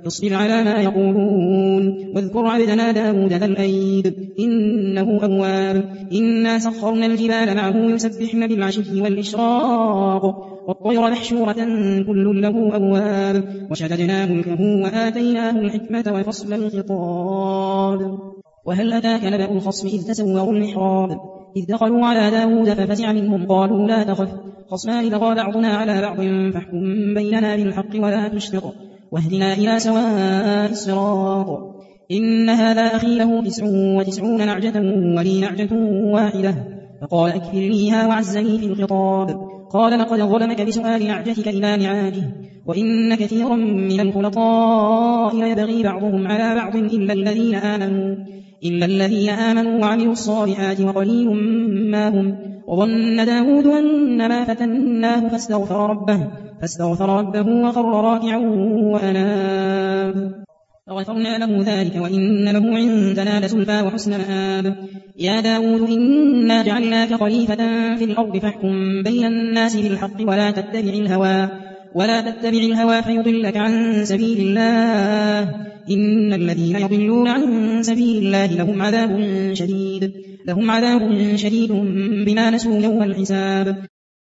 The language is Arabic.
فاصبر على ما يقولون واذكر عبدنا داود ذا الأيد إنه أواب إنا سخرنا الجبال معه يسبحن بالعشي والإشراق والطير محشورة كل له أواب وشددنا ملكه وآتيناه الحكمة وفصل الخطاب وهل أتاك نبأ الخصم إذ تسوروا المحراب إذ دخلوا على داود ففزع منهم قالوا لا تخف خصمان بغى بعضنا على بعض فاحكم بيننا بالحق ولا تشطط واهدنا إلى سواء الصراط إن هذا أخي له 99 نعجة ولي نعجة واحدة فقال أكفلنيها وعزني في الخطاب قال لقد ظلمك بسؤال نعجتك إلى نعاجه وإن كثيرا من الخلطاء يبغي بعضهم على بعض إلا الذين آمنوا وعملوا الصالحات وقليل ما هم وظن داود أنما فتناه فاستغفر ربه وخر راكعا وأناب فغفرنا له ذلك وإن له عندنا لزلفى وحسن مآب يا داود إنا جعلناك خليفة في الأرض فاحكم بين الناس بالحق ولا تتبع الهوى فيضلك عن سبيل الله إن الذين يضلون عن سبيل الله لهم عذاب شديد بما نسوا يوم الحساب